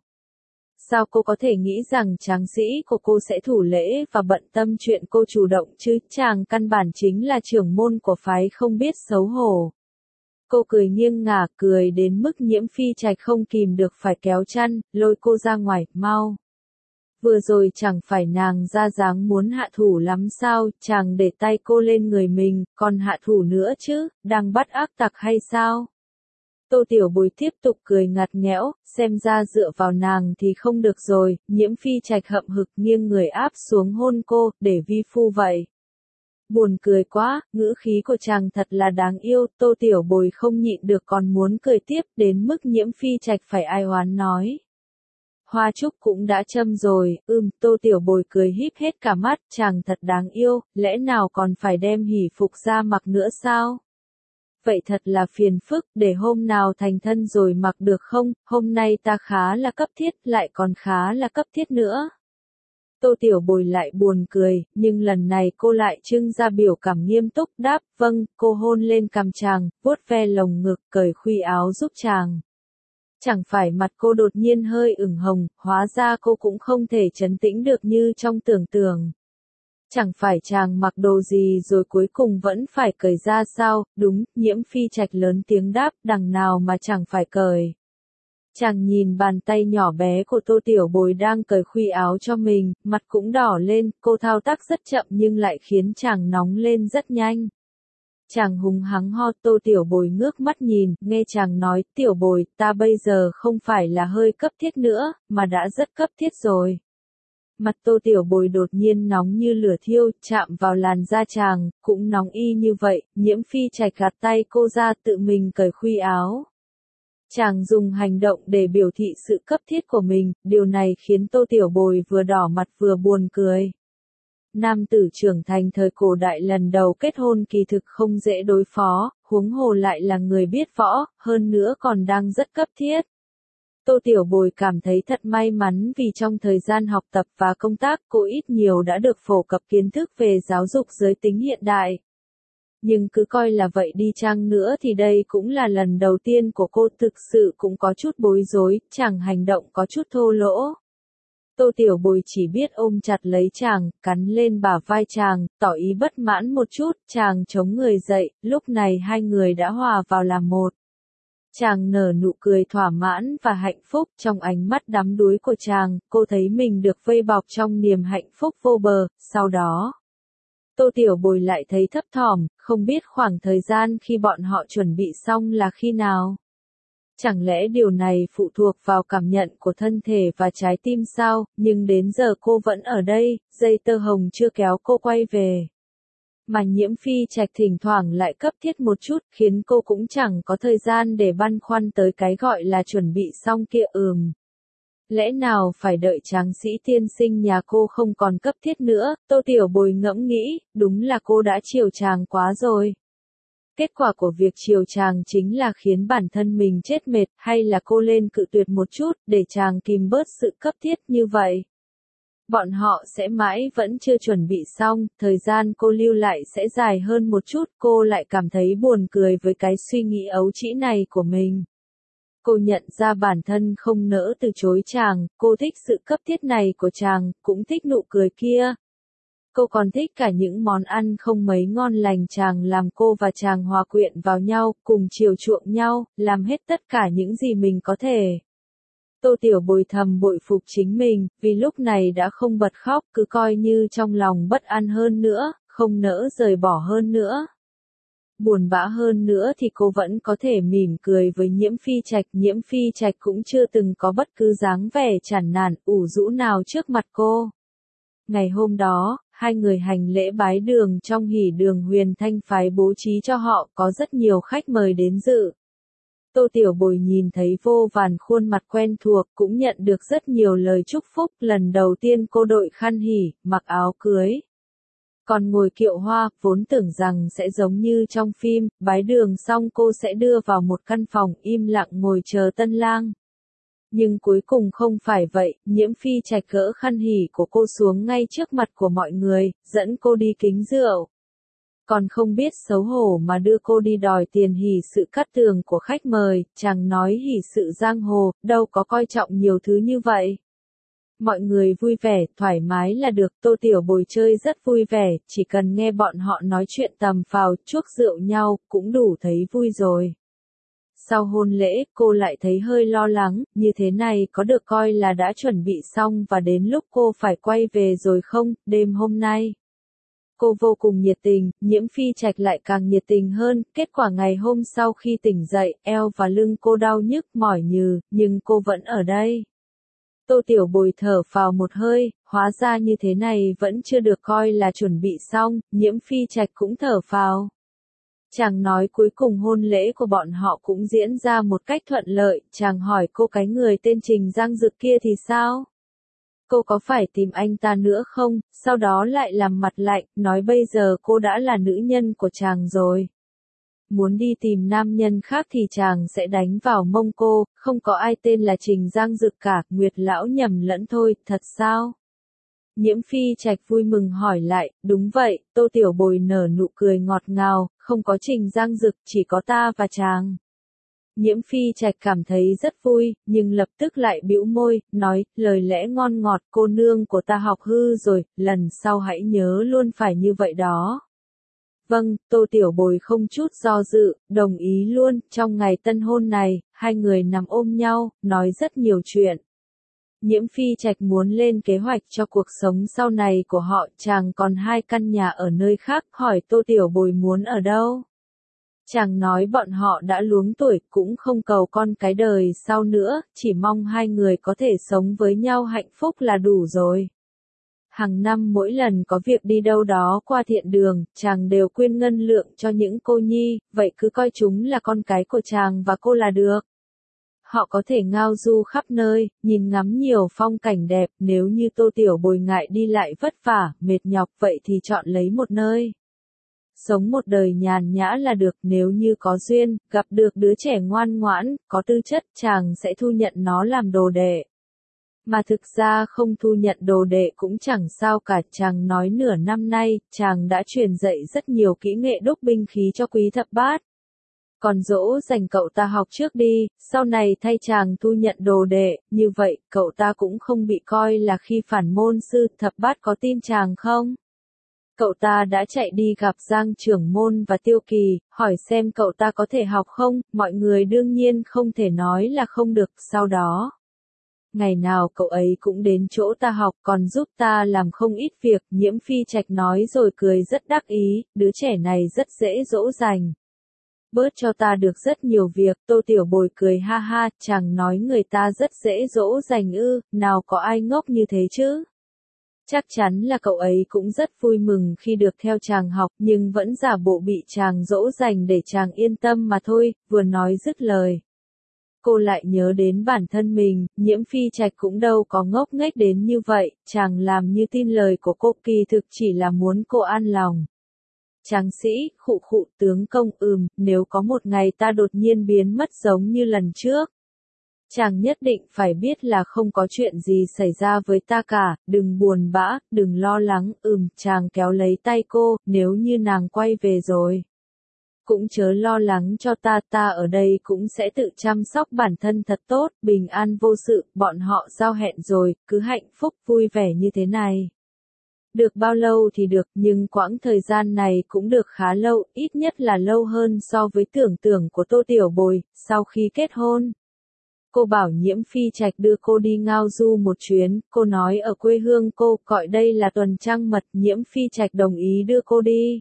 Sao cô có thể nghĩ rằng tráng sĩ của cô sẽ thủ lễ và bận tâm chuyện cô chủ động chứ, chàng căn bản chính là trưởng môn của phái không biết xấu hổ. Cô cười nghiêng ngả, cười đến mức Nhiễm Phi Trạch không kìm được phải kéo chăn, lôi cô ra ngoài, mau. Vừa rồi chẳng phải nàng ra dáng muốn hạ thủ lắm sao, chàng để tay cô lên người mình, còn hạ thủ nữa chứ, đang bắt ác tặc hay sao? Tô Tiểu Bồi tiếp tục cười ngặt nghẽo, xem ra dựa vào nàng thì không được rồi, Nhiễm Phi Trạch hậm hực nghiêng người áp xuống hôn cô, để vi phu vậy. Buồn cười quá, ngữ khí của chàng thật là đáng yêu, Tô Tiểu Bồi không nhịn được còn muốn cười tiếp, đến mức Nhiễm Phi Trạch phải ai oán nói. Hoa trúc cũng đã châm rồi, Tô Tiểu Bồi cười híp hết cả mắt, chàng thật đáng yêu, lẽ nào còn phải đem hỷ phục ra mặc nữa sao? Vậy thật là phiền phức, để hôm nào thành thân rồi mặc được không, hôm nay ta khá là cấp thiết, lại còn khá là cấp thiết nữa. Tô Tiểu Bồi lại buồn cười, nhưng lần này cô lại trưng ra biểu cảm nghiêm túc, đáp, vâng, cô hôn lên cằm chàng, vuốt ve lồng ngực, cởi khuy áo giúp chàng. Chẳng phải mặt cô đột nhiên hơi ửng hồng, hóa ra cô cũng không thể trấn tĩnh được như trong tưởng tượng. Chẳng phải chàng mặc đồ gì rồi cuối cùng vẫn phải cởi ra sao, đúng, Nhiễm Phi Trạch lớn tiếng đáp, đằng nào mà chẳng phải cởi. Chàng nhìn bàn tay nhỏ bé của Tô Tiểu Bồi đang cởi khuy áo cho mình, mặt cũng đỏ lên, cô thao tác rất chậm nhưng lại khiến chàng nóng lên rất nhanh. Chàng hùng hắng ho, Tô Tiểu Bồi ngước mắt nhìn, nghe chàng nói, Tiểu Bồi, ta bây giờ không phải là hơi cấp thiết nữa, mà đã rất cấp thiết rồi. Mặt Tô Tiểu Bồi đột nhiên nóng như lửa thiêu, chạm vào làn da chàng, cũng nóng y như vậy, Nhiễm Phi Trạch gạt tay cô ra tự mình cởi khuy áo. Chàng dùng hành động để biểu thị sự cấp thiết của mình, điều này khiến Tô Tiểu Bồi vừa đỏ mặt vừa buồn cười. Nam tử trưởng thành thời cổ đại lần đầu kết hôn kỳ thực không dễ đối phó, huống hồ lại là người biết võ, hơn nữa còn đang rất cấp thiết. Tô Tiểu Bồi cảm thấy thật may mắn vì trong thời gian học tập và công tác cô ít nhiều đã được phổ cập kiến thức về giáo dục giới tính hiện đại. Nhưng cứ coi là vậy đi chăng nữa thì đây cũng là lần đầu tiên của cô, thực sự cũng có chút bối rối, chàng hành động có chút thô lỗ. Tô Tiểu Bồi chỉ biết ôm chặt lấy chàng, cắn lên bả vai chàng, tỏ ý bất mãn một chút, chàng chống người dậy, lúc này hai người đã hòa vào làm một. Chàng nở nụ cười thỏa mãn và hạnh phúc, trong ánh mắt đắm đuối của chàng, cô thấy mình được vây bọc trong niềm hạnh phúc vô bờ, sau đó. Tô Tiểu Bồi lại thấy thấp thỏm, không biết khoảng thời gian khi bọn họ chuẩn bị xong là khi nào. Chẳng lẽ điều này phụ thuộc vào cảm nhận của thân thể và trái tim sao, nhưng đến giờ cô vẫn ở đây, dây tơ hồng chưa kéo cô quay về. Mà Nhiễm Phi Trạch thỉnh thoảng lại cấp thiết một chút, khiến cô cũng chẳng có thời gian để băn khoăn tới cái gọi là chuẩn bị xong kia. Lẽ nào phải đợi tráng sĩ tiên sinh nhà cô không còn cấp thiết nữa, Tô Tiểu Bồi ngẫm nghĩ, đúng là cô đã chiều chàng quá rồi. Kết quả của việc chiều chàng chính là khiến bản thân mình chết mệt, hay là cô lên cự tuyệt một chút, để chàng kìm bớt sự cấp thiết như vậy. Bọn họ sẽ mãi vẫn chưa chuẩn bị xong, thời gian cô lưu lại sẽ dài hơn một chút, cô lại cảm thấy buồn cười với cái suy nghĩ ấu trĩ này của mình. Cô nhận ra bản thân không nỡ từ chối chàng, cô thích sự cấp thiết này của chàng, cũng thích nụ cười kia. Cô còn thích cả những món ăn không mấy ngon lành chàng làm, cô và chàng hòa quyện vào nhau, cùng chiều chuộng nhau, làm hết tất cả những gì mình có thể. Tô Tiểu Bồi thầm bội phục chính mình, vì lúc này đã không bật khóc, cứ coi như trong lòng bất an hơn nữa, không nỡ rời bỏ hơn nữa. Buồn bã hơn nữa thì cô vẫn có thể mỉm cười với Nhiễm Phi Trạch. Nhiễm Phi Trạch cũng chưa từng có bất cứ dáng vẻ chản nản, ủ rũ nào trước mặt cô. Ngày hôm đó, hai người hành lễ bái đường trong hỉ đường Huyền Thanh phái bố trí cho họ, có rất nhiều khách mời đến dự. Tô Tiểu Bồi nhìn thấy vô vàn khuôn mặt quen thuộc, cũng nhận được rất nhiều lời chúc phúc. Lần đầu tiên cô đội khăn hỉ, mặc áo cưới. Còn ngồi kiệu hoa, vốn tưởng rằng sẽ giống như trong phim, bái đường xong cô sẽ đưa vào một căn phòng im lặng ngồi chờ tân lang. Nhưng cuối cùng không phải vậy, Nhiễm Phi Trạch gỡ khăn hỉ của cô xuống ngay trước mặt của mọi người, dẫn cô đi kính rượu. Còn không biết xấu hổ mà đưa cô đi đòi tiền hỉ sự cắt tường của khách mời, chàng nói hỉ sự giang hồ, đâu có coi trọng nhiều thứ như vậy. Mọi người vui vẻ, thoải mái là được. Tô Tiểu Bồi chơi rất vui vẻ, chỉ cần nghe bọn họ nói chuyện tầm phào, chuốc rượu nhau, cũng đủ thấy vui rồi. Sau hôn lễ, cô lại thấy hơi lo lắng, như thế này có được coi là đã chuẩn bị xong và đến lúc cô phải quay về rồi không? Đêm hôm nay, cô vô cùng nhiệt tình, Nhiễm Phi Trạch lại càng nhiệt tình hơn, kết quả ngày hôm sau khi tỉnh dậy, eo và lưng cô đau nhức mỏi nhừ, nhưng cô vẫn ở đây. Tô Tiểu Bồi thở phào một hơi, hóa ra như thế này vẫn chưa được coi là chuẩn bị xong, Nhiễm Phi Trạch cũng thở phào. Chàng nói cuối cùng hôn lễ của bọn họ cũng diễn ra một cách thuận lợi, chàng hỏi cô cái người tên Trình Giang Dực kia thì sao? Cô có phải tìm anh ta nữa không? Sau đó lại làm mặt lạnh, nói bây giờ cô đã là nữ nhân của chàng rồi. Muốn đi tìm nam nhân khác thì chàng sẽ đánh vào mông cô, không có ai tên là Trình Giang Dực cả, Nguyệt lão nhầm lẫn thôi, thật sao? Nhiễm Phi Trạch vui mừng hỏi lại, đúng vậy, Tô Tiểu Bồi nở nụ cười ngọt ngào, không có Trình Giang Dực, chỉ có ta và chàng. Nhiễm Phi Trạch cảm thấy rất vui, nhưng lập tức lại bĩu môi, nói, lời lẽ ngon ngọt, cô nương của ta học hư rồi, lần sau hãy nhớ luôn phải như vậy đó. Vâng, Tô Tiểu Bồi không chút do dự, đồng ý luôn. Trong ngày tân hôn này, hai người nằm ôm nhau, nói rất nhiều chuyện. Nhiễm Phi Trạch muốn lên kế hoạch cho cuộc sống sau này của họ, chàng còn 2 căn nhà ở nơi khác, hỏi Tô Tiểu Bồi muốn ở đâu. Chàng nói bọn họ đã luống tuổi, cũng không cầu con cái đời sau nữa, chỉ mong hai người có thể sống với nhau hạnh phúc là đủ rồi. Hàng năm mỗi lần có việc đi đâu đó qua thiện đường, chàng đều quyên ngân lượng cho những cô nhi, vậy cứ coi chúng là con cái của chàng và cô là được. Họ có thể ngao du khắp nơi, nhìn ngắm nhiều phong cảnh đẹp, nếu như Tô Tiểu Bồi ngại đi lại vất vả, mệt nhọc vậy thì chọn lấy một nơi. Sống một đời nhàn nhã là được, nếu như có duyên, gặp được đứa trẻ ngoan ngoãn, có tư chất, chàng sẽ thu nhận nó làm đồ đệ. Mà thực ra không thu nhận đồ đệ cũng chẳng sao cả, chàng nói nửa năm nay, chàng đã truyền dạy rất nhiều kỹ nghệ đúc binh khí cho Quý Thập Bát. Còn dỗ dành cậu ta học trước đi, sau này thay chàng thu nhận đồ đệ, như vậy, cậu ta cũng không bị coi là khi phản môn sư. Thập Bát có tin chàng không? Cậu ta đã chạy đi gặp Giang Trưởng Môn và Tiêu Kỳ, hỏi xem cậu ta có thể học không, mọi người đương nhiên không thể nói là không được, sau đó. Ngày nào cậu ấy cũng đến chỗ ta học, còn giúp ta làm không ít việc, Nhiễm Phi Trạch nói rồi cười rất đắc ý, đứa trẻ này rất dễ dỗ dành. Bớt cho ta được rất nhiều việc. Tô Tiểu Bồi cười ha ha, chàng nói người ta rất dễ dỗ dành ư, nào có ai ngốc như thế chứ. Chắc chắn là cậu ấy cũng rất vui mừng khi được theo chàng học, nhưng vẫn giả bộ bị chàng dỗ dành để chàng yên tâm mà thôi. Vừa nói dứt lời, cô lại nhớ đến bản thân mình, Nhiễm Phi Trạch cũng đâu có ngốc nghếch đến như vậy, chàng làm như tin lời của cô, kỳ thực chỉ là muốn cô an lòng. Tráng sĩ, khụ khụ, tướng công, nếu có một ngày ta đột nhiên biến mất giống như lần trước. Chàng nhất định phải biết là không có chuyện gì xảy ra với ta cả, đừng buồn bã, đừng lo lắng, chàng kéo lấy tay cô, nếu như nàng quay về rồi. Cũng chớ lo lắng cho ta ở đây cũng sẽ tự chăm sóc bản thân thật tốt, bình an vô sự, bọn họ giao hẹn rồi, cứ hạnh phúc vui vẻ như thế này. Được bao lâu thì được, nhưng quãng thời gian này cũng được khá lâu, ít nhất là lâu hơn so với tưởng tượng của Tô Tiểu Bồi, sau khi kết hôn. Cô bảo Nhiễm Phi Trạch đưa cô đi ngao du một chuyến, cô nói ở quê hương cô, gọi đây là tuần trăng mật, Nhiễm Phi Trạch đồng ý đưa cô đi.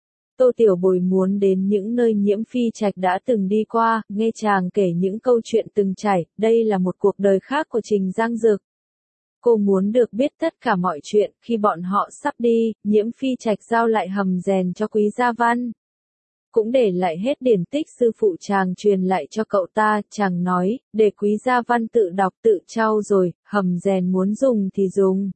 Tô Tiểu Bồi muốn đến những nơi Nhiễm Phi Trạch đã từng đi qua, nghe chàng kể những câu chuyện từng trải, đây là một cuộc đời khác của Trình Giang Dực. Cô muốn được biết tất cả mọi chuyện, khi bọn họ sắp đi, Nhiễm Phi Trạch giao lại hầm rèn cho Quý Gia Văn. Cũng để lại hết điển tích sư phụ chàng truyền lại cho cậu ta, chàng nói, để Quý Gia Văn tự đọc tự trau rồi, hầm rèn muốn dùng thì dùng.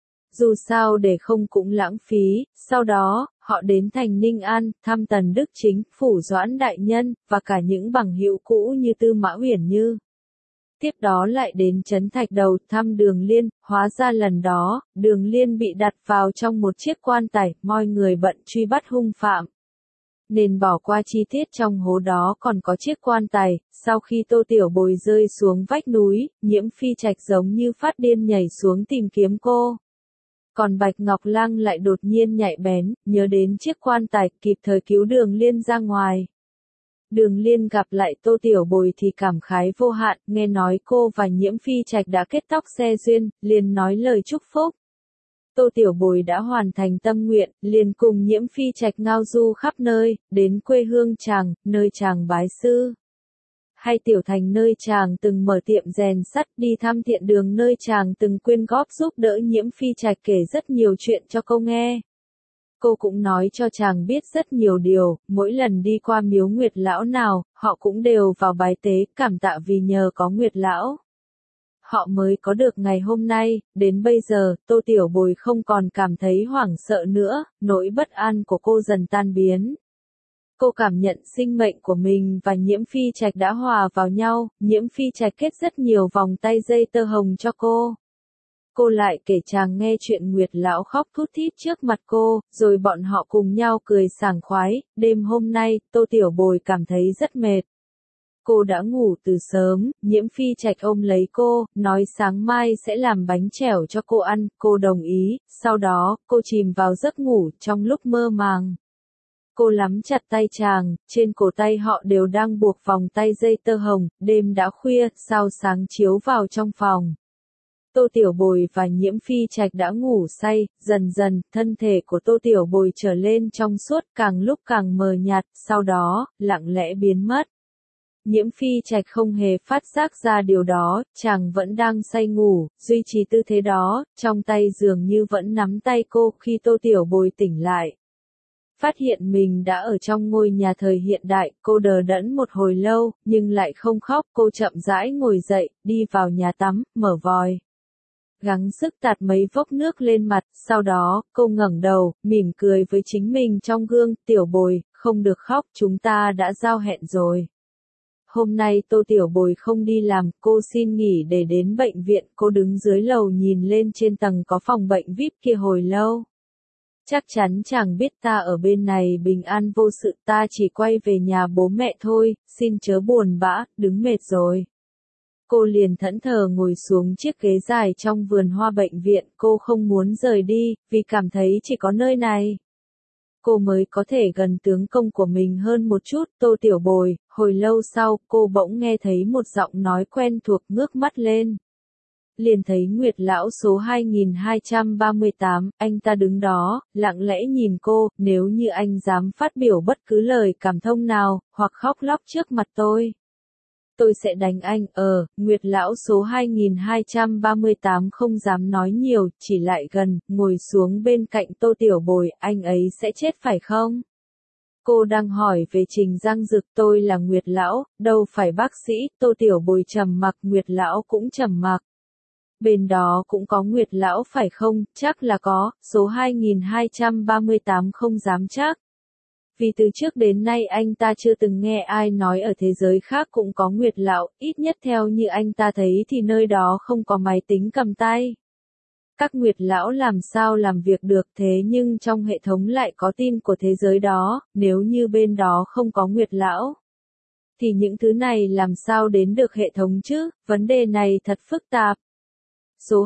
Dù sao để không cũng lãng phí, sau đó, họ đến thành Ninh An, thăm Tần Đức Chính, Phủ Doãn Đại Nhân, và cả những bằng hữu cũ như Tư Mã Uyển Như. Tiếp đó lại đến Trấn Thạch Đầu thăm Đường Liên, hóa ra lần đó, Đường Liên bị đặt vào trong một chiếc quan tài, mọi người bận truy bắt hung phạm. Nên bỏ qua chi tiết trong hố đó còn có chiếc quan tài, sau khi Tô Tiểu Bồi rơi xuống vách núi, Nhiễm Phi Trạch giống như phát điên nhảy xuống tìm kiếm cô. Còn Bạch Ngọc Lăng lại đột nhiên nhạy bén, nhớ đến chiếc quan tài, kịp thời cứu Đường Liên ra ngoài. Đường Liên gặp lại Tô Tiểu Bồi thì cảm khái vô hạn, nghe nói cô và Nhiễm Phi Trạch đã kết tóc xe duyên, liền nói lời chúc phúc. Tô Tiểu Bồi đã hoàn thành tâm nguyện, liền cùng Nhiễm Phi Trạch ngao du khắp nơi, đến quê hương chàng, nơi chàng bái sư. Hay Tiểu Thành nơi chàng từng mở tiệm rèn sắt, đi thăm Thiện Đường nơi chàng từng quyên góp giúp đỡ Nhiễm Phi Trạch, kể rất nhiều chuyện cho cô nghe. Cô cũng nói cho chàng biết rất nhiều điều, mỗi lần đi qua miếu Nguyệt Lão nào, họ cũng đều vào bái tế, cảm tạ vì nhờ có Nguyệt Lão. Họ mới có được ngày hôm nay, đến bây giờ, Tô Tiểu Bồi không còn cảm thấy hoảng sợ nữa, nỗi bất an của cô dần tan biến. Cô cảm nhận sinh mệnh của mình và Nhiễm Phi Trạch đã hòa vào nhau, Nhiễm Phi Trạch kết rất nhiều vòng tay dây tơ hồng cho cô. Cô lại kể chàng nghe chuyện Nguyệt Lão khóc thút thít trước mặt cô, rồi bọn họ cùng nhau cười sảng khoái. Đêm hôm nay, Tô Tiểu Bồi cảm thấy rất mệt. Cô đã ngủ từ sớm, Nhiễm Phi Trạch ôm lấy cô, nói sáng mai sẽ làm bánh chèo cho cô ăn, cô đồng ý, sau đó, cô chìm vào giấc ngủ, trong lúc mơ màng. Cô nắm chặt tay chàng, trên cổ tay họ đều đang buộc vòng tay dây tơ hồng, đêm đã khuya, sao sáng chiếu vào trong phòng. Tô Tiểu Bồi và Nhiễm Phi Trạch đã ngủ say, dần dần, thân thể của Tô Tiểu Bồi trở lên trong suốt, càng lúc càng mờ nhạt, sau đó, lặng lẽ biến mất. Nhiễm Phi Trạch không hề phát giác ra điều đó, chàng vẫn đang say ngủ, duy trì tư thế đó, trong tay dường như vẫn nắm tay cô khi Tô Tiểu Bồi tỉnh lại. phát hiện mình đã ở trong ngôi nhà thời hiện đại, cô đờ đẫn một hồi lâu, nhưng lại không khóc, cô chậm rãi ngồi dậy, đi vào nhà tắm, mở vòi. Gắng sức tạt mấy vốc nước lên mặt, sau đó, cô ngẩng đầu, mỉm cười với chính mình trong gương, Tiểu Bồi, không được khóc, chúng ta đã giao hẹn rồi. Hôm nay Tô Tiểu Bồi không đi làm, cô xin nghỉ để đến bệnh viện, cô đứng dưới lầu nhìn lên trên tầng có phòng bệnh VIP kia hồi lâu. Chắc chắn chàng biết ta ở bên này bình an vô sự, ta chỉ quay về nhà bố mẹ thôi, xin chớ buồn bã, đứng mệt rồi. Cô liền thẫn thờ ngồi xuống chiếc ghế dài trong vườn hoa bệnh viện, cô không muốn rời đi, vì cảm thấy chỉ có nơi này. Cô mới có thể gần tướng công của mình hơn một chút, Tô Tiểu Bồi. Hồi lâu sau, cô bỗng nghe thấy một giọng nói quen thuộc, ngước mắt lên. Liền thấy Nguyệt lão số 2238, anh ta đứng đó, lặng lẽ nhìn cô, nếu như anh dám phát biểu bất cứ lời cảm thông nào, hoặc khóc lóc trước mặt tôi sẽ đánh anh. Nguyệt lão số 2238 không dám nói nhiều, chỉ lại gần, ngồi xuống bên cạnh Tô Tiểu Bồi, anh ấy sẽ chết phải không? Cô đang hỏi về Trình Giang Dực, tôi là Nguyệt lão, đâu phải bác sĩ. Tô Tiểu Bồi trầm mặc, Nguyệt lão cũng trầm mặc. Bên đó cũng có Nguyệt lão phải không? Chắc là có, số 2238 không dám chắc. Vì từ trước đến nay anh ta chưa từng nghe ai nói ở thế giới khác cũng có Nguyệt lão, ít nhất theo như anh ta thấy thì nơi đó không có máy tính cầm tay. Các Nguyệt lão làm sao làm việc được, thế nhưng trong hệ thống lại có tin của thế giới đó, nếu như bên đó không có Nguyệt lão, thì những thứ này làm sao đến được hệ thống chứ, vấn đề này thật phức tạp. Số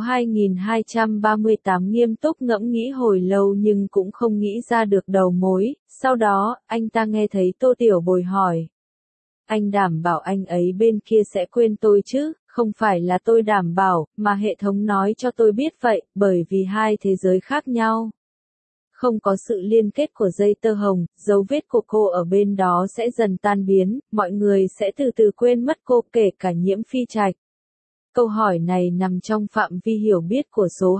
2238 nghiêm túc ngẫm nghĩ hồi lâu nhưng cũng không nghĩ ra được đầu mối, sau đó, anh ta nghe thấy Tô Tiểu Bồi hỏi. Anh đảm bảo anh ấy bên kia sẽ quên tôi chứ, không phải là tôi đảm bảo, mà hệ thống nói cho tôi biết vậy, bởi vì hai thế giới khác nhau. Không có sự liên kết của dây tơ hồng, dấu vết của cô ở bên đó sẽ dần tan biến, mọi người sẽ từ từ quên mất cô, kể cả Nhiễm Phi Trạch. Câu hỏi này nằm trong phạm vi hiểu biết của số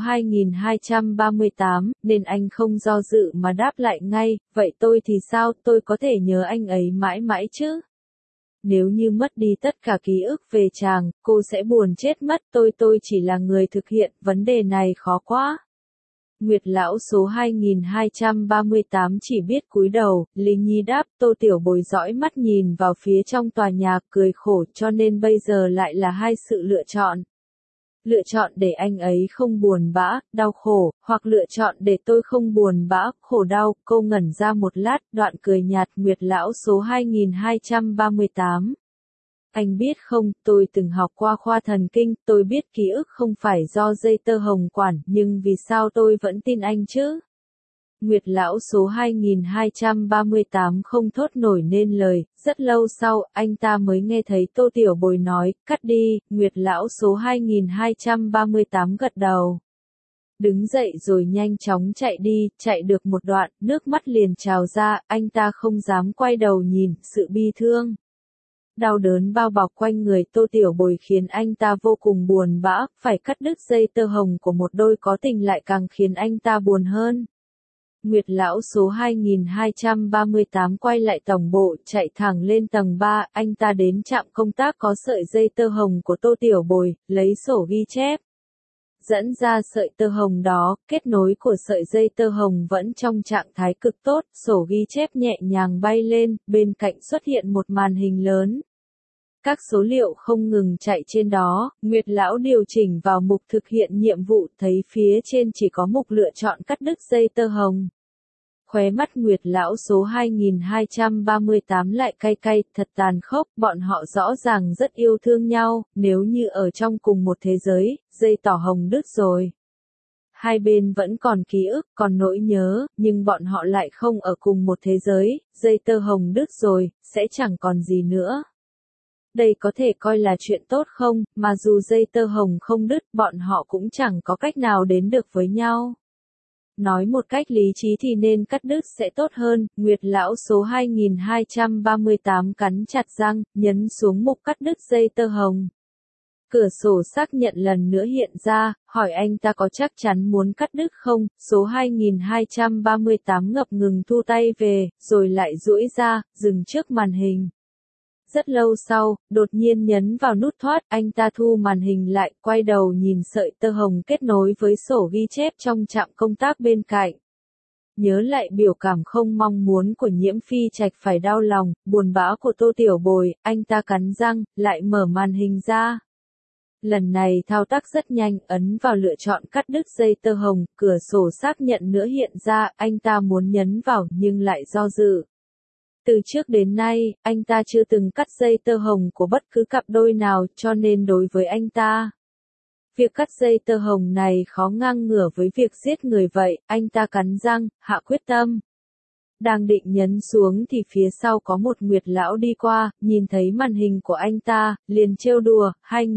2238, nên anh không do dự mà đáp lại ngay, vậy tôi thì sao, tôi có thể nhớ anh ấy mãi mãi chứ? Nếu như mất đi tất cả ký ức về chàng, cô sẽ buồn chết mất, tôi chỉ là người thực hiện, vấn đề này khó quá. Nguyệt lão số 2238 chỉ biết cúi đầu, Linh Nhi đáp, Tô Tiểu Bồi dõi mắt nhìn vào phía trong tòa nhà, cười khổ, cho nên bây giờ lại là hai sự lựa chọn. Lựa chọn để anh ấy không buồn bã, đau khổ, hoặc lựa chọn để tôi không buồn bã, khổ đau. Cô ngẩn ra một lát, đoạn cười nhạt. Nguyệt lão số 2238. Anh biết không, tôi từng học qua khoa thần kinh, tôi biết ký ức không phải do dây tơ hồng quản, nhưng vì sao tôi vẫn tin anh chứ? Nguyệt lão số 2238 không thốt nổi nên lời, rất lâu sau, anh ta mới nghe thấy Tô Tiểu Bồi nói, cắt đi. Nguyệt lão số 2238 gật đầu. Đứng dậy rồi nhanh chóng chạy đi, chạy được một đoạn, nước mắt liền trào ra, anh ta không dám quay đầu nhìn, sự bi thương. Đau đớn bao bọc quanh người Tô Tiểu Bồi khiến anh ta vô cùng buồn bã, phải cắt đứt dây tơ hồng của một đôi có tình lại càng khiến anh ta buồn hơn. Nguyệt lão số 2238 quay lại tổng bộ, chạy thẳng lên tầng 3, anh ta đến trạm công tác có sợi dây tơ hồng của Tô Tiểu Bồi, lấy sổ ghi chép. Dẫn ra sợi tơ hồng đó, kết nối của sợi dây tơ hồng vẫn trong trạng thái cực tốt, sổ ghi chép nhẹ nhàng bay lên, bên cạnh xuất hiện một màn hình lớn. Các số liệu không ngừng chạy trên đó, Nguyệt lão điều chỉnh vào mục thực hiện nhiệm vụ, thấy phía trên chỉ có mục lựa chọn cắt đứt dây tơ hồng. Khóe mắt Nguyệt lão số 2238 lại cay cay, thật tàn khốc, bọn họ rõ ràng rất yêu thương nhau, nếu như ở trong cùng một thế giới, dây tỏ hồng đứt rồi. Hai bên vẫn còn ký ức, còn nỗi nhớ, nhưng bọn họ lại không ở cùng một thế giới, dây tơ hồng đứt rồi, sẽ chẳng còn gì nữa. Đây có thể coi là chuyện tốt không, mà dù dây tơ hồng không đứt, bọn họ cũng chẳng có cách nào đến được với nhau. Nói một cách lý trí thì nên cắt đứt sẽ tốt hơn. Nguyệt lão số 2238 cắn chặt răng, nhấn xuống mục cắt đứt dây tơ hồng. Cửa sổ xác nhận lần nữa hiện ra, hỏi anh ta có chắc chắn muốn cắt đứt không, số 2238 ngập ngừng thu tay về, rồi lại duỗi ra, dừng trước màn hình. Rất lâu sau, đột nhiên nhấn vào nút thoát, anh ta thu màn hình lại, quay đầu nhìn sợi tơ hồng kết nối với sổ ghi chép trong trạm công tác bên cạnh. Nhớ lại biểu cảm không mong muốn của Nhiễm Phi Trạch phải đau lòng, buồn bã của Tô Tiểu Bồi, anh ta cắn răng, lại mở màn hình ra. Lần này thao tác rất nhanh, ấn vào lựa chọn cắt đứt dây tơ hồng, cửa sổ xác nhận nữa hiện ra, anh ta muốn nhấn vào nhưng lại do dự. Từ trước đến nay, anh ta chưa từng cắt dây tơ hồng của bất cứ cặp đôi nào, cho nên đối với anh ta, việc cắt dây tơ hồng này khó ngang ngửa với việc giết người vậy, anh ta cắn răng, hạ quyết tâm. Đang định nhấn xuống thì phía sau có một Nguyệt lão đi qua, nhìn thấy màn hình của anh ta, liền trêu đùa,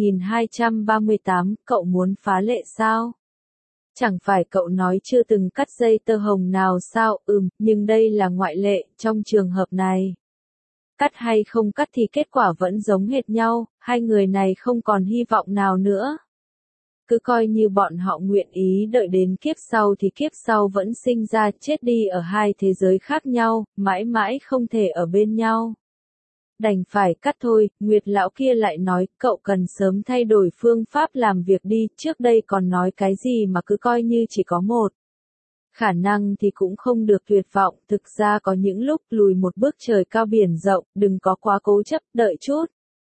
2238, cậu muốn phá lệ sao? Chẳng phải cậu nói chưa từng cắt dây tơ hồng nào sao, nhưng đây là ngoại lệ, trong trường hợp này. Cắt hay không cắt thì kết quả vẫn giống hệt nhau, hai người này không còn hy vọng nào nữa. Cứ coi như bọn họ nguyện ý đợi đến kiếp sau thì kiếp sau vẫn sinh ra chết đi ở hai thế giới khác nhau, mãi mãi không thể ở bên nhau. Đành phải cắt thôi, Nguyệt lão kia lại nói, cậu cần sớm thay đổi phương pháp làm việc đi, trước đây còn nói cái gì mà cứ coi như chỉ có một. Khả năng thì cũng không được tuyệt vọng, thực ra có những lúc lùi một bước trời cao biển rộng, đừng có quá cố chấp, đợi chút.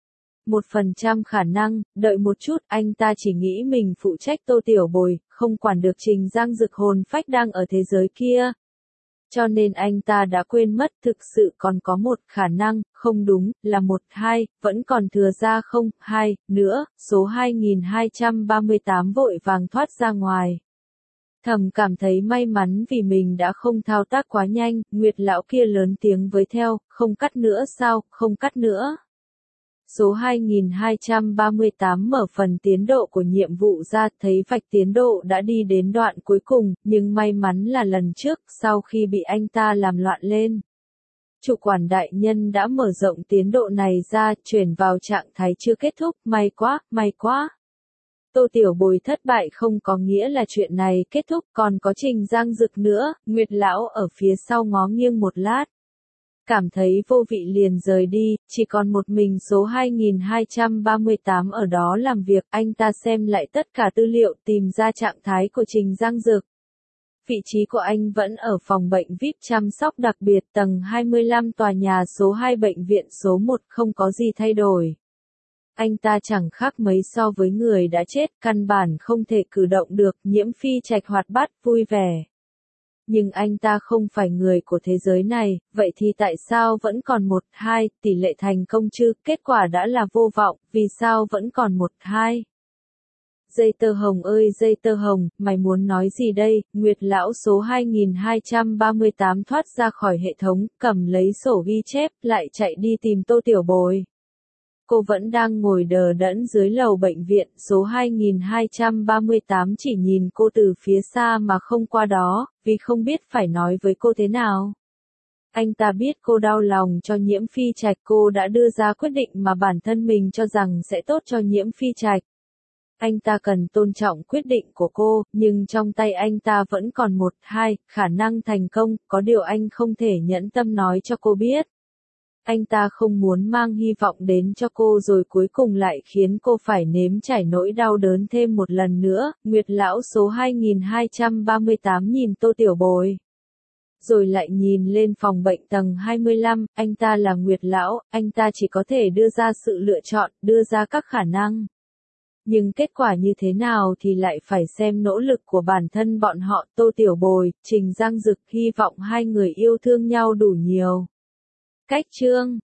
1% khả năng, đợi một chút, anh ta chỉ nghĩ mình phụ trách Tô Tiểu Bồi, không quản được Trình Giang Dực hồn phách đang ở thế giới kia. Cho nên anh ta đã quên mất thực sự còn có một khả năng, không đúng, là 12, vẫn còn thừa ra 2, nữa, số 2238 vội vàng thoát ra ngoài. Thầm cảm thấy may mắn vì mình đã không thao tác quá nhanh, Nguyệt lão kia lớn tiếng với theo, không cắt nữa sao, không cắt nữa. Số 2238 mở phần tiến độ của nhiệm vụ ra, thấy vạch tiến độ đã đi đến đoạn cuối cùng, nhưng may mắn là lần trước, sau khi bị anh ta làm loạn lên. Chủ quản đại nhân đã mở rộng tiến độ này ra, chuyển vào trạng thái chưa kết thúc, may quá, may quá. Tô Tiểu Bồi thất bại không có nghĩa là chuyện này kết thúc, còn có Trình Giang Dực nữa, Nguyệt lão ở phía sau ngó nghiêng một lát. Cảm thấy vô vị liền rời đi, chỉ còn một mình số 2238 ở đó làm việc, anh ta xem lại tất cả tư liệu tìm ra trạng thái của Trình Giang Dực. Vị trí của anh vẫn ở phòng bệnh VIP chăm sóc đặc biệt tầng 25 tòa nhà số 2 bệnh viện số 1 không có gì thay đổi. Anh ta chẳng khác mấy so với người đã chết, căn bản không thể cử động được, Nhiễm Phi Trạch hoạt bát, vui vẻ. Nhưng anh ta không phải người của thế giới này, vậy thì tại sao vẫn còn 1-2, tỷ lệ thành công chứ, kết quả đã là vô vọng, vì sao vẫn còn 1-2? Dây tơ hồng ơi dây tơ hồng, mày muốn nói gì đây, Nguyệt lão số 2238 thoát ra khỏi hệ thống, cầm lấy sổ ghi chép, lại chạy đi tìm Tô Tiểu Bồi. Cô vẫn đang ngồi đờ đẫn dưới lầu bệnh viện, số 2238 chỉ nhìn cô từ phía xa mà không qua đó, vì không biết phải nói với cô thế nào. Anh ta biết cô đau lòng cho Nhiễm Phi Trạch, cô đã đưa ra quyết định mà bản thân mình cho rằng sẽ tốt cho Nhiễm Phi Trạch. Anh ta cần tôn trọng quyết định của cô, nhưng trong tay anh ta vẫn còn 1-2, khả năng thành công, có điều anh không thể nhẫn tâm nói cho cô biết. Anh ta không muốn mang hy vọng đến cho cô rồi cuối cùng lại khiến cô phải nếm trải nỗi đau đớn thêm một lần nữa. Nguyệt lão số 2238 nhìn Tô Tiểu Bồi. Rồi lại nhìn lên phòng bệnh tầng 25, anh ta là Nguyệt lão, anh ta chỉ có thể đưa ra sự lựa chọn, đưa ra các khả năng. Nhưng kết quả như thế nào thì lại phải xem nỗ lực của bản thân bọn họ. Tô Tiểu Bồi, Trình Giang Dực, hy vọng hai người yêu thương nhau đủ nhiều. Cách chương